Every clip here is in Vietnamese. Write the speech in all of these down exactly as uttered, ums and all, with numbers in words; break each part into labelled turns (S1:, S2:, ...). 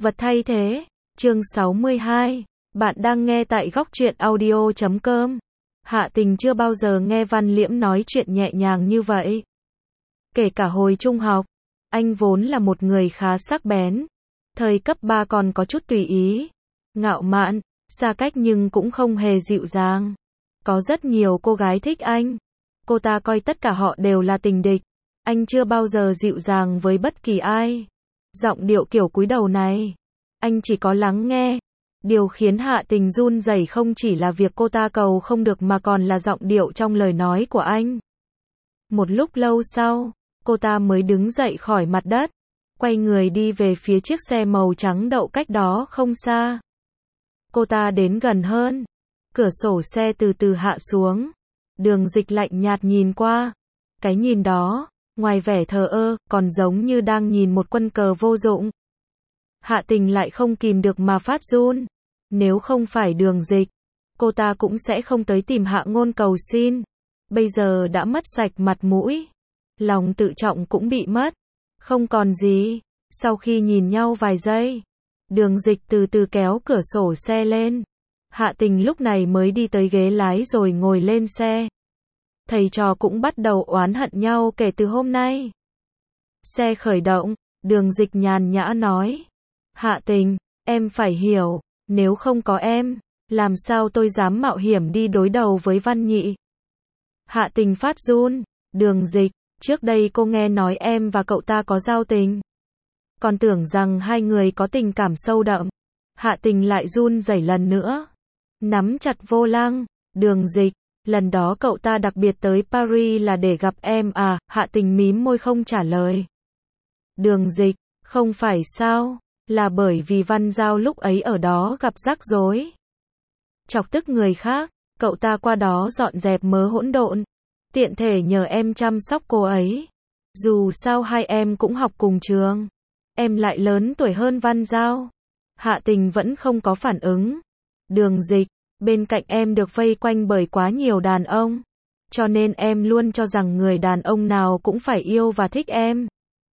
S1: Vật thay thế, chương sáu mươi hai. Bạn đang nghe tại góc truyện audio chấm com. Hạ Tình chưa bao giờ nghe Văn Liễm nói chuyện nhẹ nhàng như vậy. Kể cả hồi trung học, anh vốn là một người khá sắc bén. Thời cấp ba còn có chút tùy ý, ngạo mạn, xa cách nhưng cũng không hề dịu dàng. Có rất nhiều cô gái thích anh. Cô ta coi tất cả họ đều là tình địch. Anh chưa bao giờ dịu dàng với bất kỳ ai. Giọng điệu kiểu cúi đầu này, anh chỉ có lắng nghe. Điều khiến Hạ Tình run rẩy không chỉ là việc cô ta cầu không được mà còn là giọng điệu trong lời nói của anh. Một lúc lâu sau, cô ta mới đứng dậy khỏi mặt đất, quay người đi về phía chiếc xe màu trắng đậu cách đó không xa. Cô ta đến gần hơn, cửa sổ xe từ từ hạ xuống. Đường Dịch lạnh nhạt nhìn qua. Cái nhìn đó, ngoài vẻ thờ ơ, còn giống như đang nhìn một quân cờ vô dụng. Hạ Tình lại không kìm được mà phát run. Nếu không phải Đường Dịch, cô ta cũng sẽ không tới tìm Hạ Ngôn cầu xin. Bây giờ đã mất sạch mặt mũi, lòng tự trọng cũng bị mất, không còn gì. Sau khi nhìn nhau vài giây, Đường Dịch từ từ kéo cửa sổ xe lên. Hạ Tình lúc này mới đi tới ghế lái rồi ngồi lên xe. Thầy trò cũng bắt đầu oán hận nhau kể từ hôm nay. Xe khởi động, Đường Dịch nhàn nhã nói: Hạ Tình, em phải hiểu, nếu không có em, làm sao tôi dám mạo hiểm đi đối đầu với Văn Nhị. Hạ Tình phát run. Đường Dịch, trước đây cô nghe nói em và cậu ta có giao tình, còn tưởng rằng hai người có tình cảm sâu đậm. Hạ Tình lại run rẩy lần nữa, nắm chặt vô lăng. Đường Dịch, lần đó cậu ta đặc biệt tới Paris là để gặp em à? Hạ Tình mím môi không trả lời. Đường Dịch, không phải sao, là bởi vì Văn Giao lúc ấy ở đó gặp rắc rối, chọc tức người khác, cậu ta qua đó dọn dẹp mớ hỗn độn, tiện thể nhờ em chăm sóc cô ấy. Dù sao hai em cũng học cùng trường, em lại lớn tuổi hơn Văn Giao. Hạ Tình vẫn không có phản ứng. Đường Dịch, bên cạnh em được vây quanh bởi quá nhiều đàn ông, cho nên em luôn cho rằng người đàn ông nào cũng phải yêu và thích em.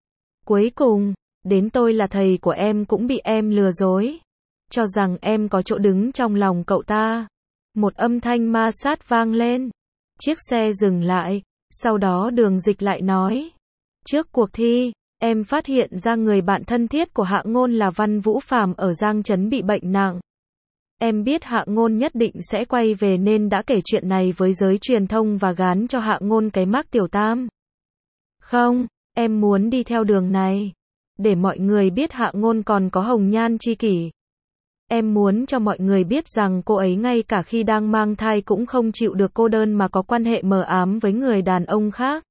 S1: Cuối cùng, đến tôi là thầy của em cũng bị em lừa dối, cho rằng em có chỗ đứng trong lòng cậu ta. Một âm thanh ma sát vang lên. Chiếc xe dừng lại, sau đó Đường Dịch lại nói: Trước cuộc thi, em phát hiện ra người bạn thân thiết của Hạ Ngôn là Văn Vũ Phàm ở Giang Trấn bị bệnh nặng. Em biết Hạ Ngôn nhất định sẽ quay về nên đã kể chuyện này với giới truyền thông và gán cho Hạ Ngôn cái mác tiểu tam. Không, em muốn đi theo đường này, để mọi người biết Hạ Ngôn còn có hồng nhan chi kỷ. Em muốn cho mọi người biết rằng cô ấy ngay cả khi đang mang thai cũng không chịu được cô đơn mà có quan hệ mờ ám với người đàn ông khác.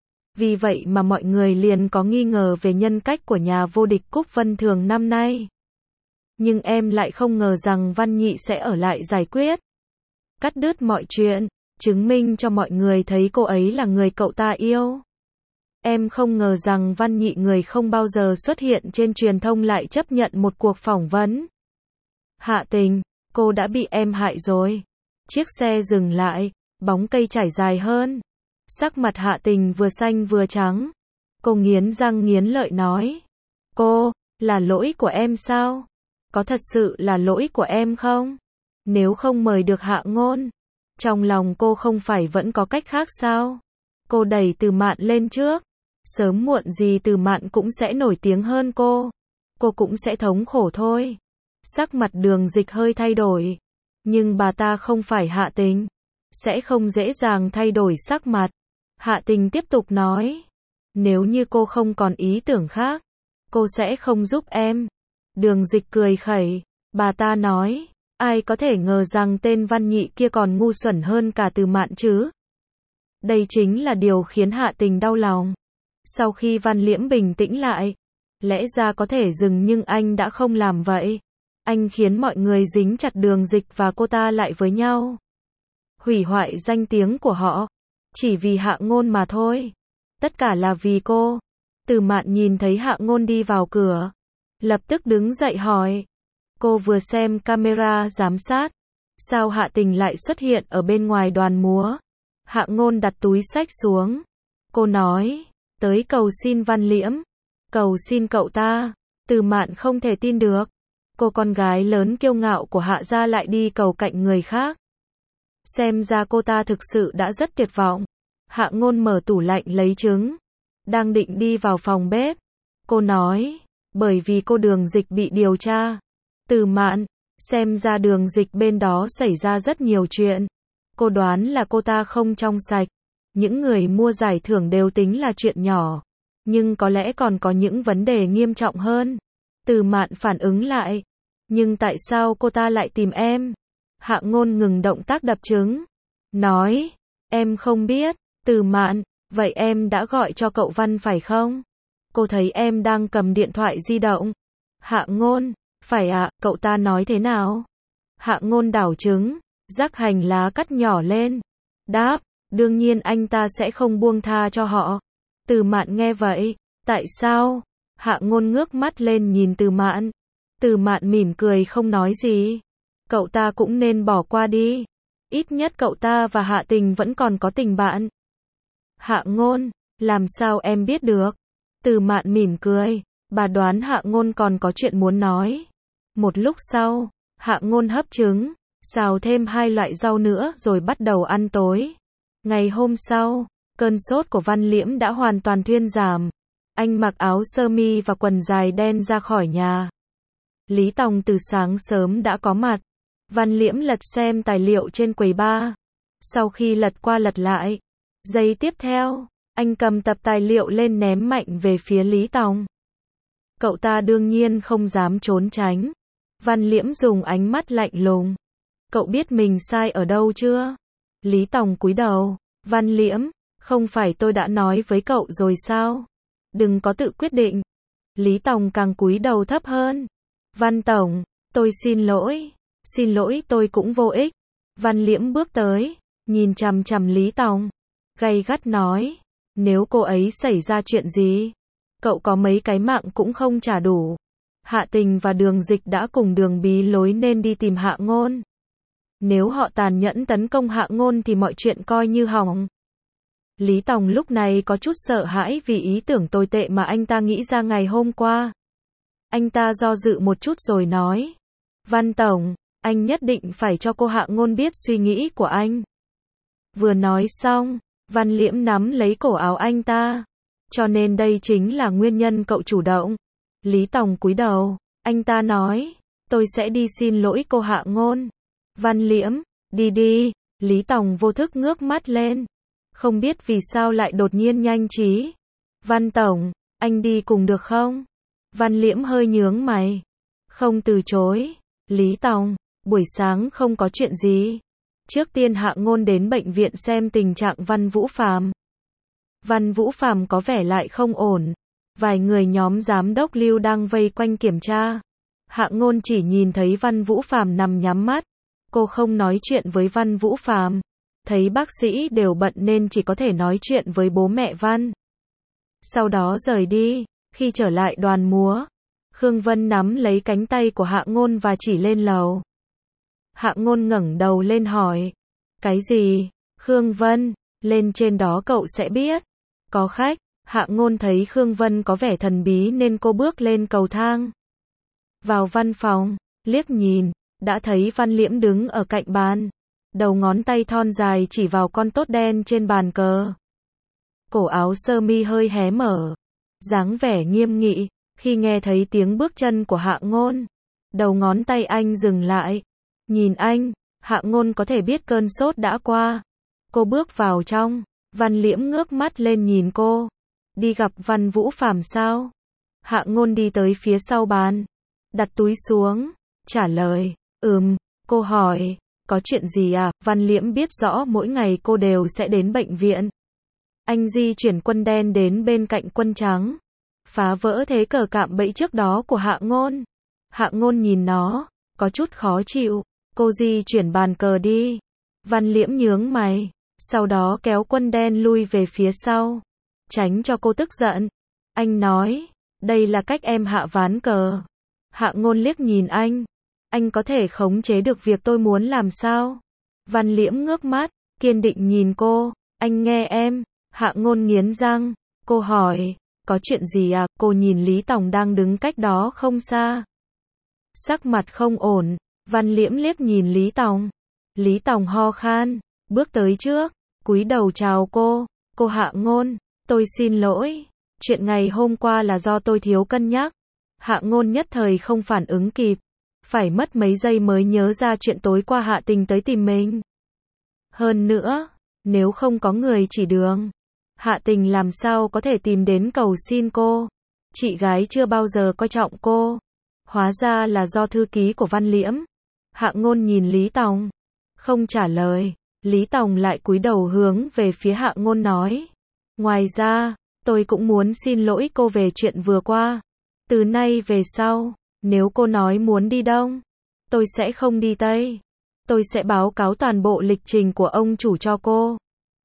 S1: Vì vậy mà mọi người liền có nghi ngờ về nhân cách của nhà vô địch Cúp Vân Thường năm nay. Nhưng em lại không ngờ rằng Văn Nhị sẽ ở lại giải quyết, cắt đứt mọi chuyện, chứng minh cho mọi người thấy cô ấy là người cậu ta yêu. Em không ngờ rằng Văn Nhị, người không bao giờ xuất hiện trên truyền thông, lại chấp nhận một cuộc phỏng vấn. Hạ Tình, cô đã bị em hại rồi. Chiếc xe dừng lại, bóng cây trải dài hơn. Sắc mặt Hạ Tình vừa xanh vừa trắng. Cô nghiến răng nghiến lợi nói: Cô, là lỗi của em sao? Có thật sự là lỗi của em không? Nếu không mời được Hạ Ngôn, trong lòng cô không phải vẫn có cách khác sao? Cô đẩy Từ Mạn lên trước. Sớm muộn gì Từ Mạn cũng sẽ nổi tiếng hơn cô. Cô cũng sẽ thống khổ thôi. Sắc mặt Đường Dịch hơi thay đổi. Nhưng bà ta không phải Hạ Tình, sẽ không dễ dàng thay đổi sắc mặt. Hạ Tình tiếp tục nói: Nếu như cô không còn ý tưởng khác, cô sẽ không giúp em. Đường Dịch cười khẩy. Bà ta nói: Ai có thể ngờ rằng tên Văn Nhị kia còn ngu xuẩn hơn cả Từ Mạn chứ? Đây chính là điều khiến Hạ Tình đau lòng. Sau khi Văn Liễm bình tĩnh lại, lẽ ra có thể dừng nhưng anh đã không làm vậy. Anh khiến mọi người dính chặt Đường Dịch và cô ta lại với nhau, hủy hoại danh tiếng của họ, chỉ vì Hạ Ngôn mà thôi. Tất cả là vì cô. Từ Mạn nhìn thấy Hạ Ngôn đi vào cửa, lập tức đứng dậy hỏi. Cô vừa xem camera giám sát, sao Hạ Tình lại xuất hiện ở bên ngoài đoàn múa? Hạ Ngôn đặt túi xách xuống. Cô nói: Tới cầu xin Văn Liễm, cầu xin cậu ta. Từ Mạn không thể tin được. Cô con gái lớn kiêu ngạo của Hạ gia lại đi cầu cạnh người khác. Xem ra cô ta thực sự đã rất tuyệt vọng. Hạ Ngôn mở tủ lạnh lấy trứng. Đang định đi vào phòng bếp. Cô nói, bởi vì cô Đường Dịch bị điều tra. Từ Mạn, xem ra Đường Dịch bên đó xảy ra rất nhiều chuyện. Cô đoán là cô ta không trong sạch. Những người mua giải thưởng đều tính là chuyện nhỏ. Nhưng có lẽ còn có những vấn đề nghiêm trọng hơn. Từ Mạn phản ứng lại. Nhưng tại sao cô ta lại tìm em? Hạ Ngôn ngừng động tác đập trứng. Nói, em không biết. Từ Mạn, vậy em đã gọi cho cậu Văn phải không? Cô thấy em đang cầm điện thoại di động. Hạ Ngôn, phải ạ, cậu ta nói thế nào? Hạ Ngôn đảo trứng, rắc hành lá cắt nhỏ lên. Đáp, đương nhiên anh ta sẽ không buông tha cho họ. Từ Mạn nghe vậy, tại sao? Hạ Ngôn ngước mắt lên nhìn Từ Mạn. Từ Mạn mỉm cười không nói gì. Cậu ta cũng nên bỏ qua đi. Ít nhất cậu ta và Hạ Tình vẫn còn có tình bạn. Hạ Ngôn, làm sao em biết được? Từ Mạn mỉm cười, bà đoán Hạ Ngôn còn có chuyện muốn nói. Một lúc sau, Hạ Ngôn hấp trứng, xào thêm hai loại rau nữa rồi bắt đầu ăn tối. Ngày hôm sau, cơn sốt của Văn Liễm đã hoàn toàn thuyên giảm. Anh mặc áo sơ mi và quần dài đen ra khỏi nhà. Lý Tòng từ sáng sớm đã có mặt. Văn Liễm lật xem tài liệu trên quầy bar. Sau khi lật qua lật lại, giây tiếp theo, anh cầm tập tài liệu lên ném mạnh về phía Lý Tòng. Cậu ta đương nhiên không dám trốn tránh. Văn Liễm dùng ánh mắt lạnh lùng. Cậu biết mình sai ở đâu chưa? Lý Tòng cúi đầu. Văn Liễm, không phải tôi đã nói với cậu rồi sao? Đừng có tự quyết định. Lý Tòng càng cúi đầu thấp hơn. Văn Tổng, tôi xin lỗi. Xin lỗi tôi cũng vô ích. Văn Liễm bước tới, nhìn chằm chằm Lý Tòng. Gay gắt nói, nếu cô ấy xảy ra chuyện gì, cậu có mấy cái mạng cũng không trả đủ. Hạ Tình và Đường Dịch đã cùng Đường bí lối nên đi tìm Hạ Ngôn. Nếu họ tàn nhẫn tấn công Hạ Ngôn thì mọi chuyện coi như hỏng. Lý Tòng lúc này có chút sợ hãi vì ý tưởng tồi tệ mà anh ta nghĩ ra ngày hôm qua. Anh ta do dự một chút rồi nói, Văn Tổng, anh nhất định phải cho cô Hạ Ngôn biết suy nghĩ của anh. Vừa nói xong, Văn Liễm nắm lấy cổ áo anh ta. Cho nên đây chính là nguyên nhân cậu chủ động. Lý Tòng cúi đầu, anh ta nói, tôi sẽ đi xin lỗi cô Hạ Ngôn. Văn Liễm, đi đi. Lý Tòng vô thức ngước mắt lên. Không biết vì sao lại đột nhiên nhanh trí. Văn Tổng, anh đi cùng được không? Văn Liễm hơi nhướng mày. Không từ chối. Lý Tòng, buổi sáng không có chuyện gì. Trước tiên Hạ Ngôn đến bệnh viện xem tình trạng Văn Vũ Phàm. Văn Vũ Phàm có vẻ lại không ổn. Vài người nhóm giám đốc Lưu đang vây quanh kiểm tra. Hạ Ngôn chỉ nhìn thấy Văn Vũ Phàm nằm nhắm mắt. Cô không nói chuyện với Văn Vũ Phàm. Thấy bác sĩ đều bận nên chỉ có thể nói chuyện với bố mẹ Văn. Sau đó rời đi. Khi trở lại đoàn múa, Khương Vân nắm lấy cánh tay của Hạ Ngôn và chỉ lên lầu. Hạ Ngôn ngẩng đầu lên hỏi. Cái gì? Khương Vân, lên trên đó cậu sẽ biết. Có khách. Hạ Ngôn thấy Khương Vân có vẻ thần bí nên cô bước lên cầu thang. Vào văn phòng, liếc nhìn, đã thấy Văn Liễm đứng ở cạnh bàn. Đầu ngón tay thon dài chỉ vào con tốt đen trên bàn cờ. Cổ áo sơ mi hơi hé mở. Dáng vẻ nghiêm nghị. Khi nghe thấy tiếng bước chân của Hạ Ngôn, đầu ngón tay anh dừng lại. Nhìn anh, Hạ Ngôn có thể biết cơn sốt đã qua. Cô bước vào trong. Văn Liễm ngước mắt lên nhìn cô. Đi gặp Văn Vũ Phàm sao? Hạ Ngôn đi tới phía sau bàn. Đặt túi xuống. Trả lời. Ừm. Cô hỏi. Có chuyện gì à? Văn Liễm biết rõ mỗi ngày cô đều sẽ đến bệnh viện. Anh di chuyển quân đen đến bên cạnh quân trắng. Phá vỡ thế cờ cạm bẫy trước đó của Hạ Ngôn. Hạ Ngôn nhìn nó. Có chút khó chịu. Cô di chuyển bàn cờ đi. Văn Liễm nhướng mày. Sau đó kéo quân đen lui về phía sau. Tránh cho cô tức giận. Anh nói. Đây là cách em hạ ván cờ. Hạ Ngôn liếc nhìn anh. Anh có thể khống chế được việc tôi muốn làm sao? Văn Liễm ngước mắt. Kiên định nhìn cô. Anh nghe em. Hạ Ngôn nghiến răng. Cô hỏi. Có chuyện gì à? Cô nhìn Lý Tòng đang đứng cách đó không xa. Sắc mặt không ổn, Văn Liễm liếc nhìn Lý Tòng. Lý Tòng ho khan, bước tới trước, cúi đầu chào cô. Cô Hạ Ngôn, tôi xin lỗi. Chuyện ngày hôm qua là do tôi thiếu cân nhắc. Hạ Ngôn nhất thời không phản ứng kịp. Phải mất mấy giây mới nhớ ra chuyện tối qua Hạ Tình tới tìm mình. Hơn nữa, nếu không có người chỉ đường, Hạ Tình làm sao có thể tìm đến cầu xin cô. Chị gái chưa bao giờ coi trọng cô. Hóa ra là do thư ký của Văn Liễm. Hạ Ngôn nhìn Lý Tòng, không trả lời. Lý Tòng lại cúi đầu hướng về phía Hạ Ngôn nói. Ngoài ra, tôi cũng muốn xin lỗi cô về chuyện vừa qua. Từ nay về sau, nếu cô nói muốn đi Đông, tôi sẽ không đi Tây. Tôi sẽ báo cáo toàn bộ lịch trình của ông chủ cho cô.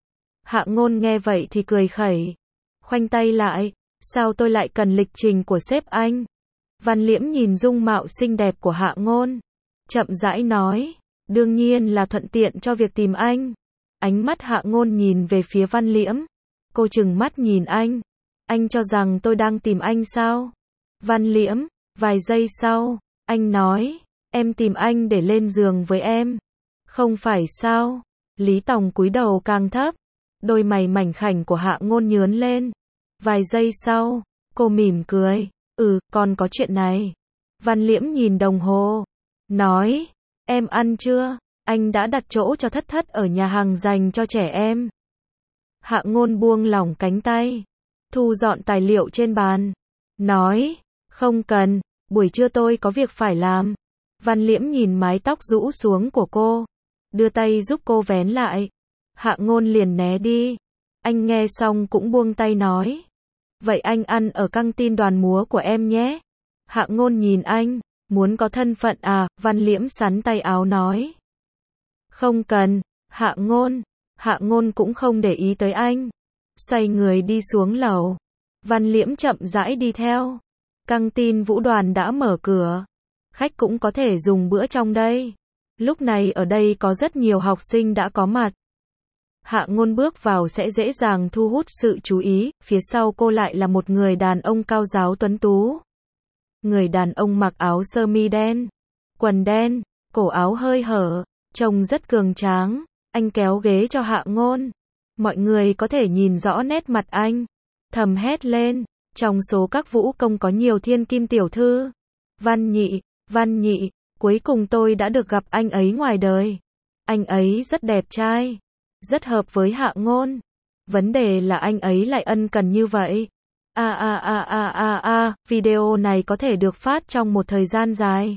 S1: Hạ Ngôn nghe vậy thì cười khẩy. Khoanh tay lại, sao tôi lại cần lịch trình của sếp anh? Văn Liễm nhìn dung mạo xinh đẹp của Hạ Ngôn, chậm rãi nói, đương nhiên là thuận tiện cho việc tìm anh. Ánh mắt Hạ Ngôn nhìn về phía Văn Liễm. Cô trừng mắt nhìn anh. Anh cho rằng tôi đang tìm anh sao? Văn Liễm, vài giây sau, anh nói, em tìm anh để lên giường với em. Không phải sao? Lý Tòng cúi đầu càng thấp. Đôi mày mảnh khảnh của Hạ Ngôn nhướng lên. Vài giây sau, cô mỉm cười. Ừ, còn có chuyện này. Văn Liễm nhìn đồng hồ. Nói, em ăn chưa? Anh đã đặt chỗ cho Thất Thất ở nhà hàng dành cho trẻ em. Hạ Ngôn buông lỏng cánh tay, thu dọn tài liệu trên bàn. Nói, không cần, buổi trưa tôi có việc phải làm. Văn Liễm nhìn mái tóc rũ xuống của cô, đưa tay giúp cô vén lại. Hạ Ngôn liền né đi. Anh nghe xong cũng buông tay nói. Vậy anh ăn ở căng tin đoàn múa của em nhé. Hạ Ngôn nhìn anh, muốn có thân phận à? Văn Liễm sắn tay áo nói. Không cần, Hạ Ngôn. Hạ Ngôn cũng không để ý tới anh. Xoay người đi xuống lầu. Văn Liễm chậm rãi đi theo. Căng tin vũ đoàn đã mở cửa. Khách cũng có thể dùng bữa trong đây. Lúc này ở đây có rất nhiều học sinh đã có mặt. Hạ Ngôn bước vào sẽ dễ dàng thu hút sự chú ý, phía sau cô lại là một người đàn ông cao ráo tuấn tú. Người đàn ông mặc áo sơ mi đen, quần đen, cổ áo hơi hở, trông rất cường tráng. Anh kéo ghế cho Hạ Ngôn. Mọi người có thể nhìn rõ nét mặt anh. Thầm hét lên, trong số các vũ công có nhiều thiên kim tiểu thư. Văn Nhị, Văn Nhị, cuối cùng tôi đã được gặp anh ấy ngoài đời. Anh ấy rất đẹp trai, rất hợp với Hạ Ngôn. Vấn đề là anh ấy lại ân cần như vậy. A a a a a a, video này có thể được phát trong một thời gian dài.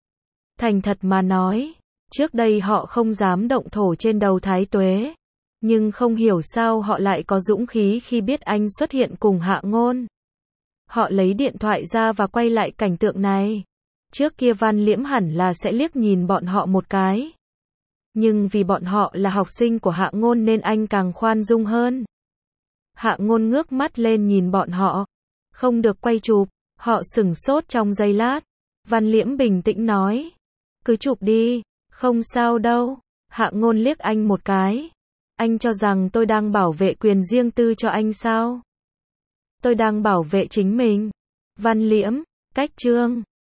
S1: Thành thật mà nói, trước đây họ không dám động thổ trên đầu Thái Tuế. Nhưng không hiểu sao họ lại có dũng khí khi biết anh xuất hiện cùng Hạ Ngôn. Họ lấy điện thoại ra và quay lại cảnh tượng này. Trước kia Văn Liễm hẳn là sẽ liếc nhìn bọn họ một cái. Nhưng vì bọn họ là học sinh của Hạ Ngôn nên anh càng khoan dung hơn. Hạ Ngôn ngước mắt lên nhìn bọn họ. Không được quay chụp. Họ sửng sốt trong giây lát. Văn Liễm bình tĩnh nói. Cứ chụp đi, không sao đâu. Hạ Ngôn liếc anh một cái. Anh cho rằng tôi đang bảo vệ quyền riêng tư cho anh sao? Tôi đang bảo vệ chính mình. Văn Liễm, cách chương.